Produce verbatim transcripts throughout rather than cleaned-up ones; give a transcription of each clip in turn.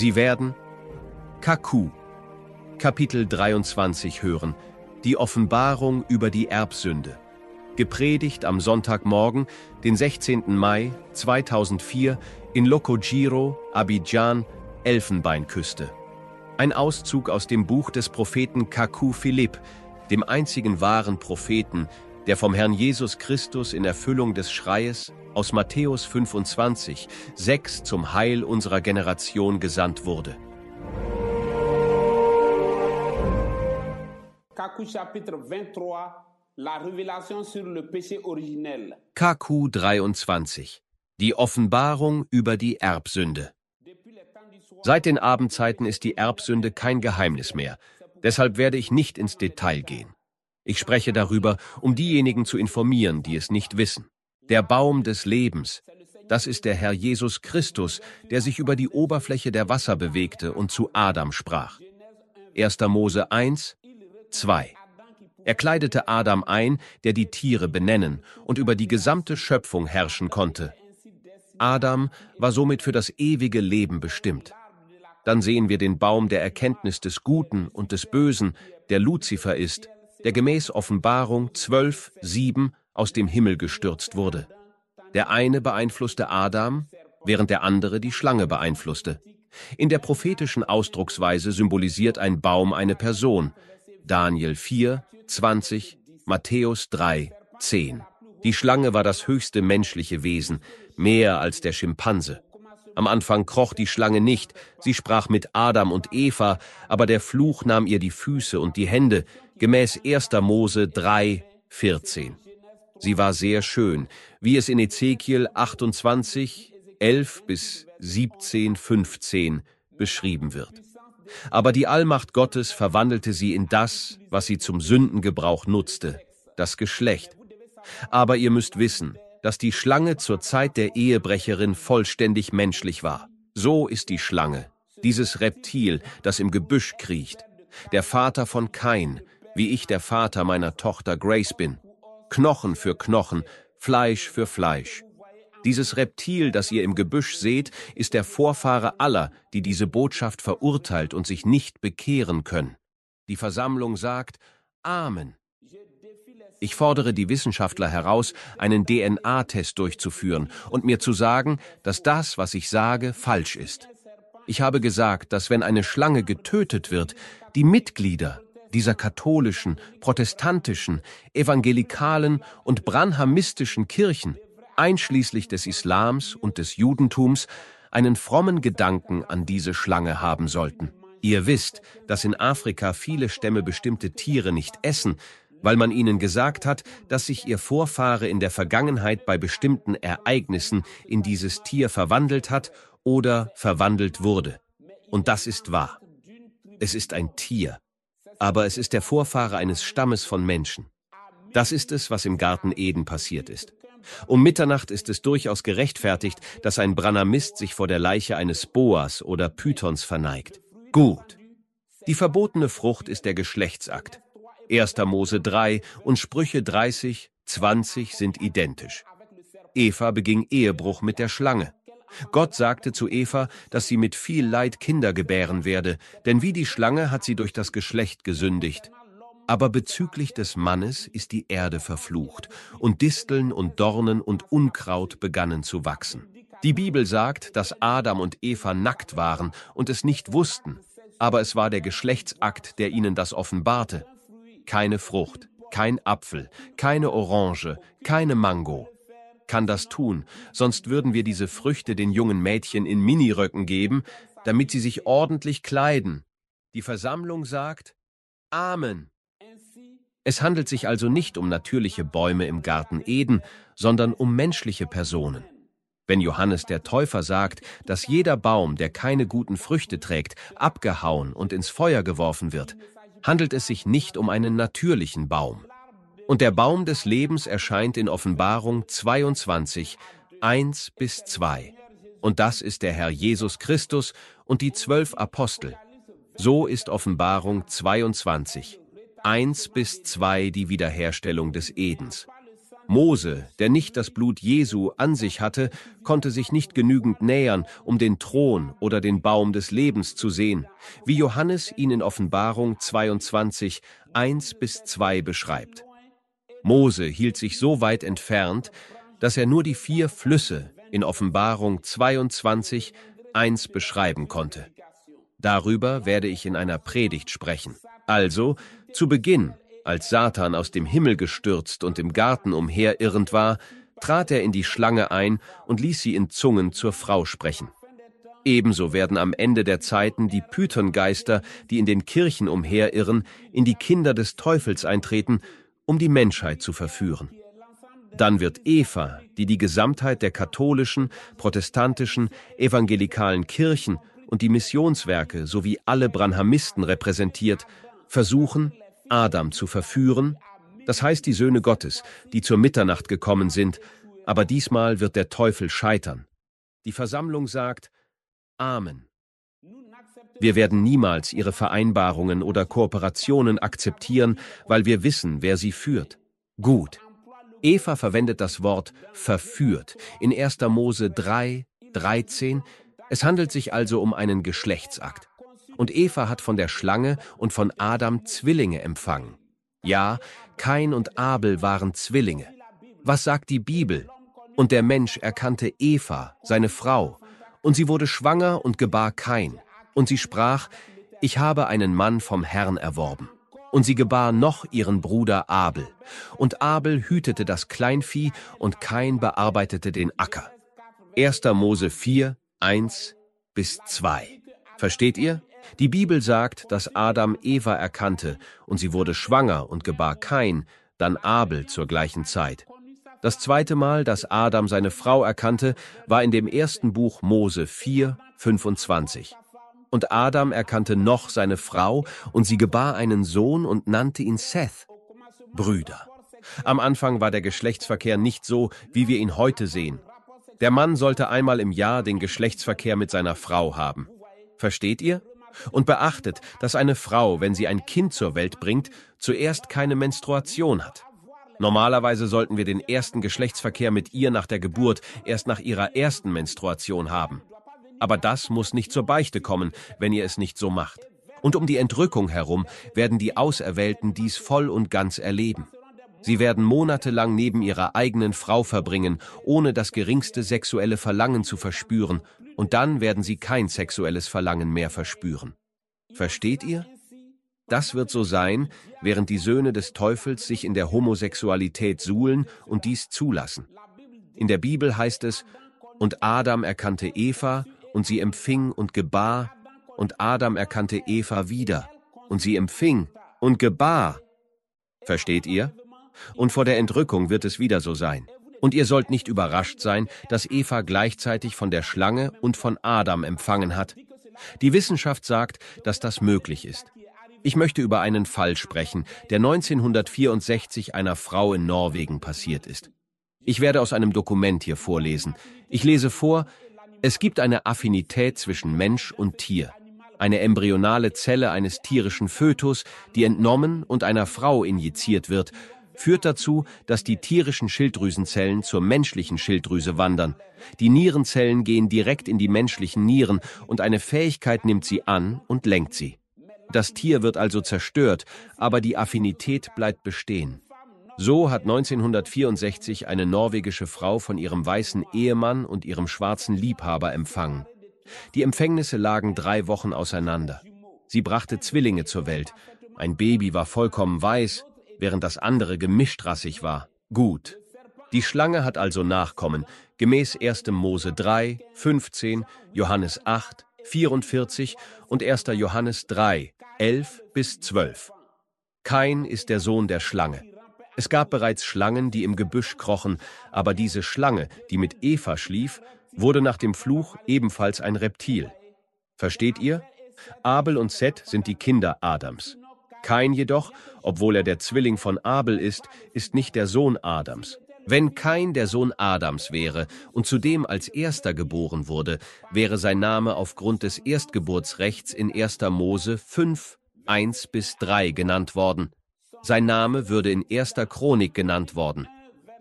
Sie werden Kaku, Kapitel dreiundzwanzig hören, die Offenbarung über die Erbsünde. Gepredigt am Sonntagmorgen, den sechzehnten Mai zweitausendvier in Lokojiro, Abidjan, Elfenbeinküste. Ein Auszug aus dem Buch des Propheten Kaku Philipp, dem einzigen wahren Propheten, der vom Herrn Jesus Christus in Erfüllung des Schreies aus Matthäus fünfundzwanzig, sechs zum Heil unserer Generation gesandt wurde. Kaku chapitre vingt-trois, la révélation sur le péché originel. Kaku dreiundzwanzig, die Offenbarung über die Erbsünde. Seit den Abendzeiten ist die Erbsünde kein Geheimnis mehr. Deshalb werde ich nicht ins Detail gehen. Ich spreche darüber, um diejenigen zu informieren, die es nicht wissen. Der Baum des Lebens, das ist der Herr Jesus Christus, der sich über die Oberfläche der Wasser bewegte und zu Adam sprach. erster Mose eins, zwei. Er kleidete Adam ein, der die Tiere benennen und über die gesamte Schöpfung herrschen konnte. Adam war somit für das ewige Leben bestimmt. Dann sehen wir den Baum der Erkenntnis des Guten und des Bösen, der Luzifer ist, der gemäß Offenbarung zwölf, sieben aus dem Himmel gestürzt wurde. Der eine beeinflusste Adam, während der andere die Schlange beeinflusste. In der prophetischen Ausdrucksweise symbolisiert ein Baum eine Person. Daniel vier, zwanzig, Matthäus drei, zehn. Die Schlange war das höchste menschliche Wesen, mehr als der Schimpanse. Am Anfang kroch die Schlange nicht, sie sprach mit Adam und Eva, aber der Fluch nahm ihr die Füße und die Hände, gemäß erster Mose drei, vierzehn. Sie war sehr schön, wie es in Ezekiel achtundzwanzig, elf bis siebzehn, fünfzehn beschrieben wird. Aber die Allmacht Gottes verwandelte sie in das, was sie zum Sündengebrauch nutzte, das Geschlecht. Aber ihr müsst wissen, dass die Schlange zur Zeit der Ehebrecherin vollständig menschlich war. So ist die Schlange, dieses Reptil, das im Gebüsch kriecht, der Vater von Kain, wie ich der Vater meiner Tochter Grace bin. Knochen für Knochen, Fleisch für Fleisch. Dieses Reptil, das ihr im Gebüsch seht, ist der Vorfahre aller, die diese Botschaft verurteilt und sich nicht bekehren können. Die Versammlung sagt Amen. Ich fordere die Wissenschaftler heraus, einen D N A-Test durchzuführen und mir zu sagen, dass das, was ich sage, falsch ist. Ich habe gesagt, dass wenn eine Schlange getötet wird, die Mitglieder dieser katholischen, protestantischen, evangelikalen und branhamistischen Kirchen, einschließlich des Islams und des Judentums, einen frommen Gedanken an diese Schlange haben sollten. Ihr wisst, dass in Afrika viele Stämme bestimmte Tiere nicht essen, weil man ihnen gesagt hat, dass sich ihr Vorfahre in der Vergangenheit bei bestimmten Ereignissen in dieses Tier verwandelt hat oder verwandelt wurde. Und das ist wahr. Es ist ein Tier, aber es ist der Vorfahre eines Stammes von Menschen. Das ist es, was im Garten Eden passiert ist. Um Mitternacht ist es durchaus gerechtfertigt, dass ein Branhamist sich vor der Leiche eines Boas oder Pythons verneigt. Gut. Die verbotene Frucht ist der Geschlechtsakt. erster Mose drei und Sprüche dreißig, zwanzig sind identisch. Eva beging Ehebruch mit der Schlange. Gott sagte zu Eva, dass sie mit viel Leid Kinder gebären werde, denn wie die Schlange hat sie durch das Geschlecht gesündigt. Aber bezüglich des Mannes ist die Erde verflucht, und Disteln und Dornen und Unkraut begannen zu wachsen. Die Bibel sagt, dass Adam und Eva nackt waren und es nicht wussten, aber es war der Geschlechtsakt, der ihnen das offenbarte. Keine Frucht, kein Apfel, keine Orange, keine Mango. Kann das tun, sonst würden wir diese Früchte den jungen Mädchen in Miniröcken geben, damit sie sich ordentlich kleiden. Die Versammlung sagt Amen. Es handelt sich also nicht um natürliche Bäume im Garten Eden, sondern um menschliche Personen. Wenn Johannes der Täufer sagt, dass jeder Baum, der keine guten Früchte trägt, abgehauen und ins Feuer geworfen wird, handelt es sich nicht um einen natürlichen Baum. Und der Baum des Lebens erscheint in Offenbarung zweiundzwanzig, eins bis zwei. Und das ist der Herr Jesus Christus und die zwölf Apostel. So ist Offenbarung zweiundzwanzig, eins bis zwei die Wiederherstellung des Edens. Mose, der nicht das Blut Jesu an sich hatte, konnte sich nicht genügend nähern, um den Thron oder den Baum des Lebens zu sehen, wie Johannes ihn in Offenbarung zweiundzwanzig, eins bis zwei beschreibt. Mose hielt sich so weit entfernt, dass er nur die vier Flüsse in Offenbarung zweiundzwanzig, eins beschreiben konnte. Darüber werde ich in einer Predigt sprechen. Also, zu Beginn, als Satan aus dem Himmel gestürzt und im Garten umherirrend war, trat er in die Schlange ein und ließ sie in Zungen zur Frau sprechen. Ebenso werden am Ende der Zeiten die Pythongeister, die in den Kirchen umherirren, in die Kinder des Teufels eintreten, um die Menschheit zu verführen. Dann wird Eva, die die Gesamtheit der katholischen, protestantischen, evangelikalen Kirchen und die Missionswerke sowie alle Branhamisten repräsentiert, versuchen, Adam zu verführen, das heißt die Söhne Gottes, die zur Mitternacht gekommen sind, aber diesmal wird der Teufel scheitern. Die Versammlung sagt: Amen. Wir werden niemals ihre Vereinbarungen oder Kooperationen akzeptieren, weil wir wissen, wer sie führt. Gut. Eva verwendet das Wort verführt in erster Mose drei, dreizehn. Es handelt sich also um einen Geschlechtsakt. Und Eva hat von der Schlange und von Adam Zwillinge empfangen. Ja, Kain und Abel waren Zwillinge. Was sagt die Bibel? Und der Mensch erkannte Eva, seine Frau, und sie wurde schwanger und gebar Kain. Und sie sprach: Ich habe einen Mann vom Herrn erworben. Und sie gebar noch ihren Bruder Abel. Und Abel hütete das Kleinvieh und Kain bearbeitete den Acker. erster Mose vier, eins bis zwei. Versteht ihr? Die Bibel sagt, dass Adam Eva erkannte und sie wurde schwanger und gebar Kain, dann Abel zur gleichen Zeit. Das zweite Mal, dass Adam seine Frau erkannte, war in dem ersten Buch Mose vier, fünfundzwanzig. Und Adam erkannte noch seine Frau und sie gebar einen Sohn und nannte ihn Seth. Brüder. Am Anfang war der Geschlechtsverkehr nicht so, wie wir ihn heute sehen. Der Mann sollte einmal im Jahr den Geschlechtsverkehr mit seiner Frau haben. Versteht ihr? Und beachtet, dass eine Frau, wenn sie ein Kind zur Welt bringt, zuerst keine Menstruation hat. Normalerweise sollten wir den ersten Geschlechtsverkehr mit ihr nach der Geburt erst nach ihrer ersten Menstruation haben. Aber das muss nicht zur Beichte kommen, wenn ihr es nicht so macht. Und um die Entrückung herum werden die Auserwählten dies voll und ganz erleben. Sie werden monatelang neben ihrer eigenen Frau verbringen, ohne das geringste sexuelle Verlangen zu verspüren, und dann werden sie kein sexuelles Verlangen mehr verspüren. Versteht ihr? Das wird so sein, während die Söhne des Teufels sich in der Homosexualität suhlen und dies zulassen. In der Bibel heißt es: Und Adam erkannte Eva, und sie empfing und gebar, und Adam erkannte Eva wieder, und sie empfing und gebar. Versteht ihr? Und vor der Entrückung wird es wieder so sein. Und ihr sollt nicht überrascht sein, dass Eva gleichzeitig von der Schlange und von Adam empfangen hat. Die Wissenschaft sagt, dass das möglich ist. Ich möchte über einen Fall sprechen, der neunzehnhundertvierundsechzig einer Frau in Norwegen passiert ist. Ich werde aus einem Dokument hier vorlesen. Ich lese vor: Es gibt eine Affinität zwischen Mensch und Tier. Eine embryonale Zelle eines tierischen Fötus, die entnommen und einer Frau injiziert wird, führt dazu, dass die tierischen Schilddrüsenzellen zur menschlichen Schilddrüse wandern. Die Nierenzellen gehen direkt in die menschlichen Nieren und eine Fähigkeit nimmt sie an und lenkt sie. Das Tier wird also zerstört, aber die Affinität bleibt bestehen. So hat neunzehnhundertvierundsechzig eine norwegische Frau von ihrem weißen Ehemann und ihrem schwarzen Liebhaber empfangen. Die Empfängnisse lagen drei Wochen auseinander. Sie brachte Zwillinge zur Welt. Ein Baby war vollkommen weiß, während das andere gemischtrassig war. Gut. Die Schlange hat also Nachkommen, gemäß erster Mose drei, fünfzehn, Johannes acht, vierundvierzig und erster Johannes drei, elf bis zwölf. Kain ist der Sohn der Schlange. Es gab bereits Schlangen, die im Gebüsch krochen, aber diese Schlange, die mit Eva schlief, wurde nach dem Fluch ebenfalls ein Reptil. Versteht ihr? Abel und Seth sind die Kinder Adams. Kain jedoch, obwohl er der Zwilling von Abel ist, ist nicht der Sohn Adams. Wenn Kain der Sohn Adams wäre und zudem als Erster geboren wurde, wäre sein Name aufgrund des Erstgeburtsrechts in erster Mose fünf, eins bis drei genannt worden. Sein Name würde in erster Chronik genannt worden.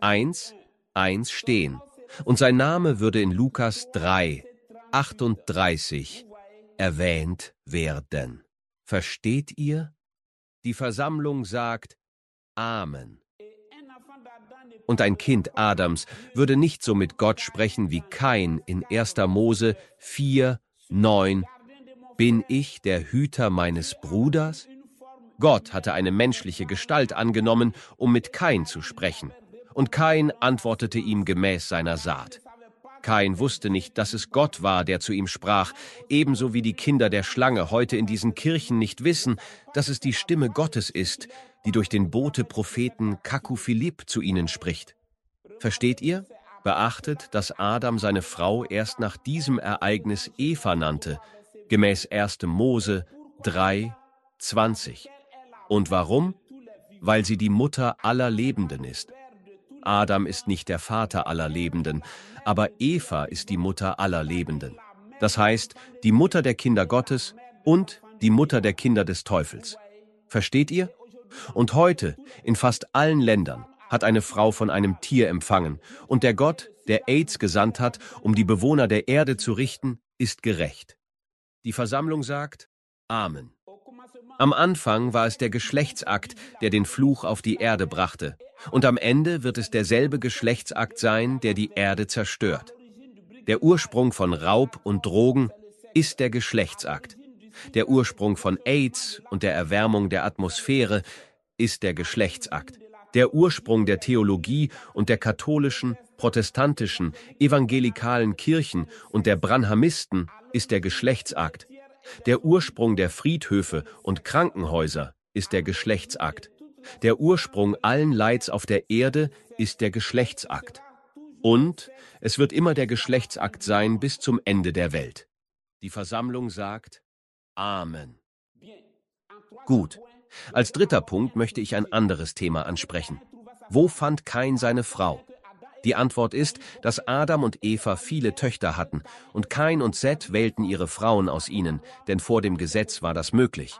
eins, eins stehen. Und sein Name würde in Lukas drei, achtunddreißig erwähnt werden. Versteht ihr? Die Versammlung sagt Amen. Und ein Kind Adams würde nicht so mit Gott sprechen wie Kain in erster Mose vier, neun. Bin ich der Hüter meines Bruders? Gott hatte eine menschliche Gestalt angenommen, um mit Kain zu sprechen. Und Kain antwortete ihm gemäß seiner Saat. Kain wusste nicht, dass es Gott war, der zu ihm sprach, ebenso wie die Kinder der Schlange heute in diesen Kirchen nicht wissen, dass es die Stimme Gottes ist, die durch den Bote-Propheten Kaku-Philipp zu ihnen spricht. Versteht ihr? Beachtet, dass Adam seine Frau erst nach diesem Ereignis Eva nannte, gemäß erster Mose drei, zwanzig. Und warum? Weil sie die Mutter aller Lebenden ist. Adam ist nicht der Vater aller Lebenden, aber Eva ist die Mutter aller Lebenden. Das heißt, die Mutter der Kinder Gottes und die Mutter der Kinder des Teufels. Versteht ihr? Und heute, in fast allen Ländern, hat eine Frau von einem Tier empfangen, und der Gott, der AIDS gesandt hat, um die Bewohner der Erde zu richten, ist gerecht. Die Versammlung sagt Amen. Am Anfang war es der Geschlechtsakt, der den Fluch auf die Erde brachte, und am Ende wird es derselbe Geschlechtsakt sein, der die Erde zerstört. Der Ursprung von Raub und Drogen ist der Geschlechtsakt. Der Ursprung von AIDS und der Erwärmung der Atmosphäre ist der Geschlechtsakt. Der Ursprung der Theologie und der katholischen, protestantischen, evangelikalen Kirchen und der Branhamisten ist der Geschlechtsakt. Der Ursprung der Friedhöfe und Krankenhäuser ist der Geschlechtsakt. Der Ursprung allen Leids auf der Erde ist der Geschlechtsakt. Und es wird immer der Geschlechtsakt sein bis zum Ende der Welt. Die Versammlung sagt Amen. Gut. Als dritter Punkt möchte ich ein anderes Thema ansprechen. Wo fand Kain seine Frau? Die Antwort ist, dass Adam und Eva viele Töchter hatten, und Kain und Seth wählten ihre Frauen aus ihnen, denn vor dem Gesetz war das möglich.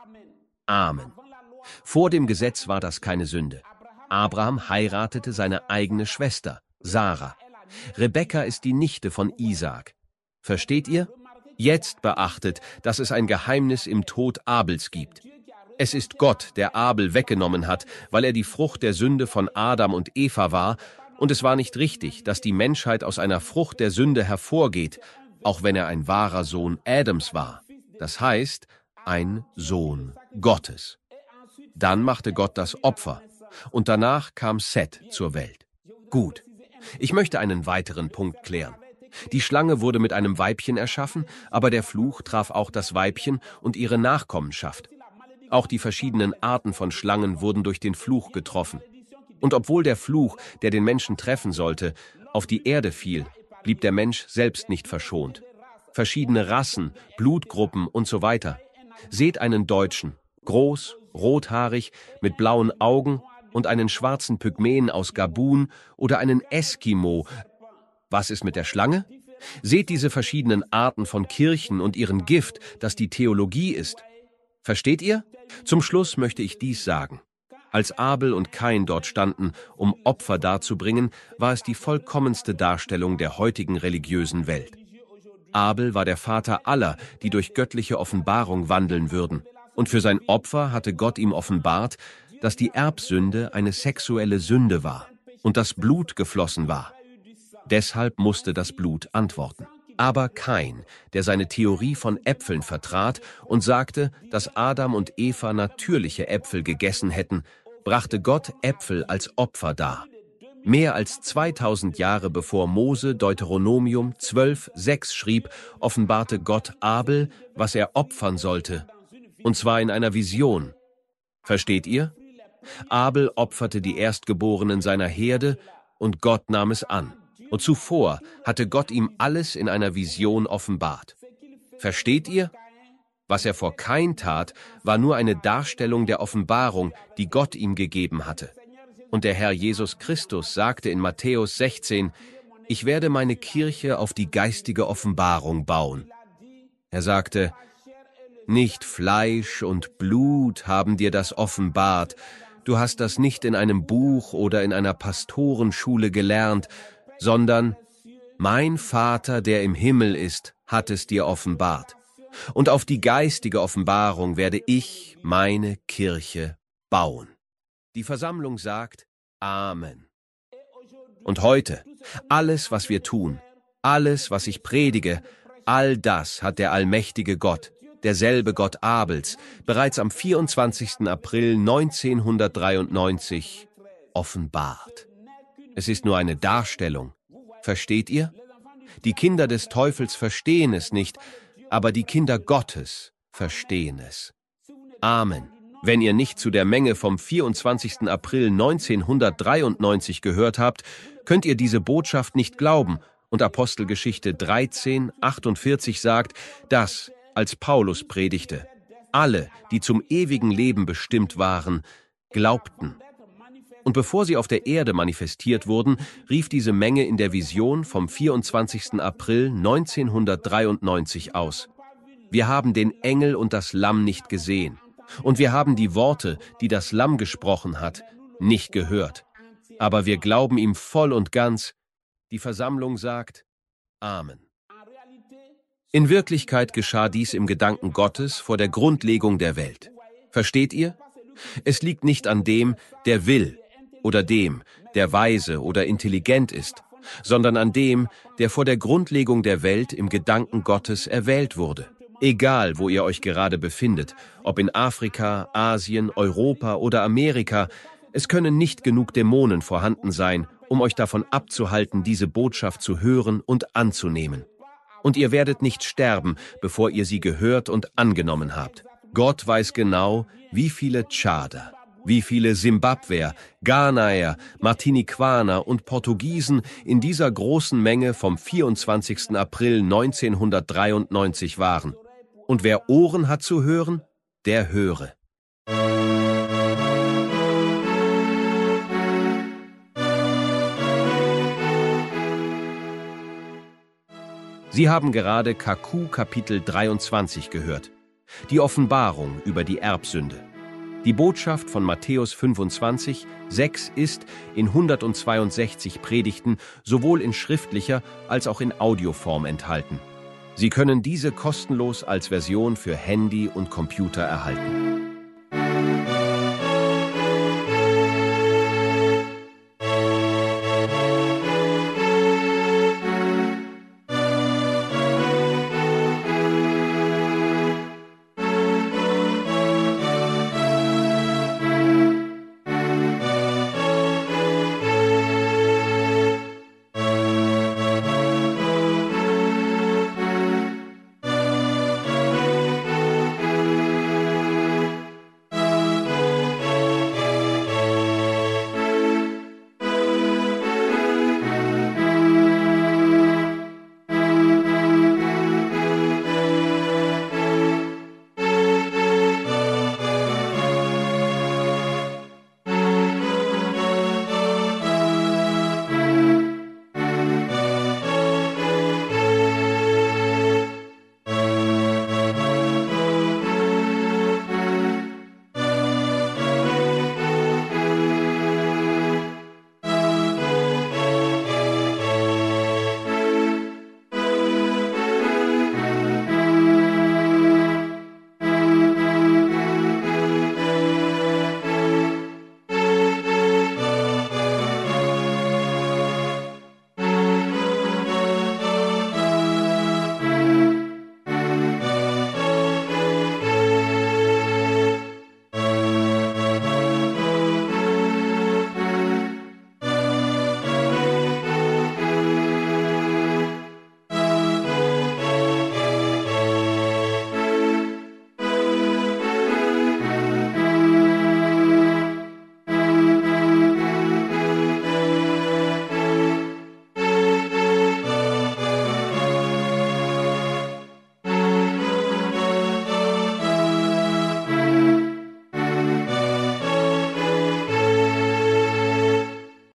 Amen. Vor dem Gesetz war das keine Sünde. Abraham heiratete seine eigene Schwester, Sarah. Rebekka ist die Nichte von Isaak. Versteht ihr? Jetzt beachtet, dass es ein Geheimnis im Tod Abels gibt. Es ist Gott, der Abel weggenommen hat, weil er die Frucht der Sünde von Adam und Eva war, und es war nicht richtig, dass die Menschheit aus einer Frucht der Sünde hervorgeht, auch wenn er ein wahrer Sohn Adams war. Das heißt, ein Sohn Gottes. Dann machte Gott das Opfer, und danach kam Seth zur Welt. Gut. Ich möchte einen weiteren Punkt klären. Die Schlange wurde mit einem Weibchen erschaffen, aber der Fluch traf auch das Weibchen und ihre Nachkommenschaft. Auch die verschiedenen Arten von Schlangen wurden durch den Fluch getroffen. Und obwohl der Fluch, der den Menschen treffen sollte, auf die Erde fiel, blieb der Mensch selbst nicht verschont. Verschiedene Rassen, Blutgruppen und so weiter. Seht einen Deutschen, groß, rothaarig, mit blauen Augen und einen schwarzen Pygmäen aus Gabun oder einen Eskimo. Was ist mit der Schlange? Seht diese verschiedenen Arten von Kirchen und ihren Gift, das die Theologie ist. Versteht ihr? Zum Schluss möchte ich dies sagen. Als Abel und Kain dort standen, um Opfer darzubringen, war es die vollkommenste Darstellung der heutigen religiösen Welt. Abel war der Vater aller, die durch göttliche Offenbarung wandeln würden. Und für sein Opfer hatte Gott ihm offenbart, dass die Erbsünde eine sexuelle Sünde war und das Blut geflossen war. Deshalb musste das Blut antworten. Aber Kain, der seine Theorie von Äpfeln vertrat und sagte, dass Adam und Eva natürliche Äpfel gegessen hätten, brachte Gott Äpfel als Opfer dar. Mehr als zweitausend Jahre bevor Mose Deuteronomium zwölf, sechs schrieb, offenbarte Gott Abel, was er opfern sollte, und zwar in einer Vision. Versteht ihr? Abel opferte die Erstgeborenen seiner Herde, und Gott nahm es an. Und zuvor hatte Gott ihm alles in einer Vision offenbart. Versteht ihr? Was er vor Kain tat, war nur eine Darstellung der Offenbarung, die Gott ihm gegeben hatte. Und der Herr Jesus Christus sagte in Matthäus sechzehn, ich werde meine Kirche auf die geistige Offenbarung bauen. Er sagte, nicht Fleisch und Blut haben dir das offenbart, Du hast das nicht in einem Buch oder in einer Pastorenschule gelernt, sondern mein Vater, der im Himmel ist, hat es dir offenbart. Und auf die geistige Offenbarung werde ich meine Kirche bauen. Die Versammlung sagt Amen. Und heute, alles, was wir tun, alles, was ich predige, all das hat der allmächtige Gott, derselbe Gott Abels, bereits am vierundzwanzigsten April neunzehnhundertdreiundneunzig offenbart. Es ist nur eine Darstellung. Versteht ihr? Die Kinder des Teufels verstehen es nicht, aber die Kinder Gottes verstehen es. Amen. Wenn ihr nicht zu der Menge vom vierundzwanzigsten April neunzehnhundertdreiundneunzig gehört habt, könnt ihr diese Botschaft nicht glauben, und Apostelgeschichte dreizehn, achtundvierzig sagt, dass, als Paulus predigte, alle, die zum ewigen Leben bestimmt waren, glaubten. Und bevor sie auf der Erde manifestiert wurden, rief diese Menge in der Vision vom vierundzwanzigsten April neunzehnhundertdreiundneunzig aus: Wir haben den Engel und das Lamm nicht gesehen, und wir haben die Worte, die das Lamm gesprochen hat, nicht gehört. Aber wir glauben ihm voll und ganz. Die Versammlung sagt Amen. In Wirklichkeit geschah dies im Gedanken Gottes vor der Grundlegung der Welt. Versteht ihr? Es liegt nicht an dem, der will, oder dem, der weise oder intelligent ist, sondern an dem, der vor der Grundlegung der Welt im Gedanken Gottes erwählt wurde. Egal, wo ihr euch gerade befindet, ob in Afrika, Asien, Europa oder Amerika, es können nicht genug Dämonen vorhanden sein, um euch davon abzuhalten, diese Botschaft zu hören und anzunehmen. Und ihr werdet nicht sterben, bevor ihr sie gehört und angenommen habt. Gott weiß genau, wie viele Tschader, wie viele Simbabweer, Ghanaer, Martiniquaner und Portugiesen in dieser großen Menge vom vierundzwanzigsten April neunzehnhundertdreiundneunzig waren. Und wer Ohren hat zu hören, der höre. Sie haben gerade K Q Kapitel dreiundzwanzig gehört, die Offenbarung über die Erbsünde. Die Botschaft von Matthäus fünfundzwanzig, sechs ist in hundertzweiundsechzig Predigten sowohl in schriftlicher als auch in Audioform enthalten. Sie können diese kostenlos als Version für Handy und Computer erhalten.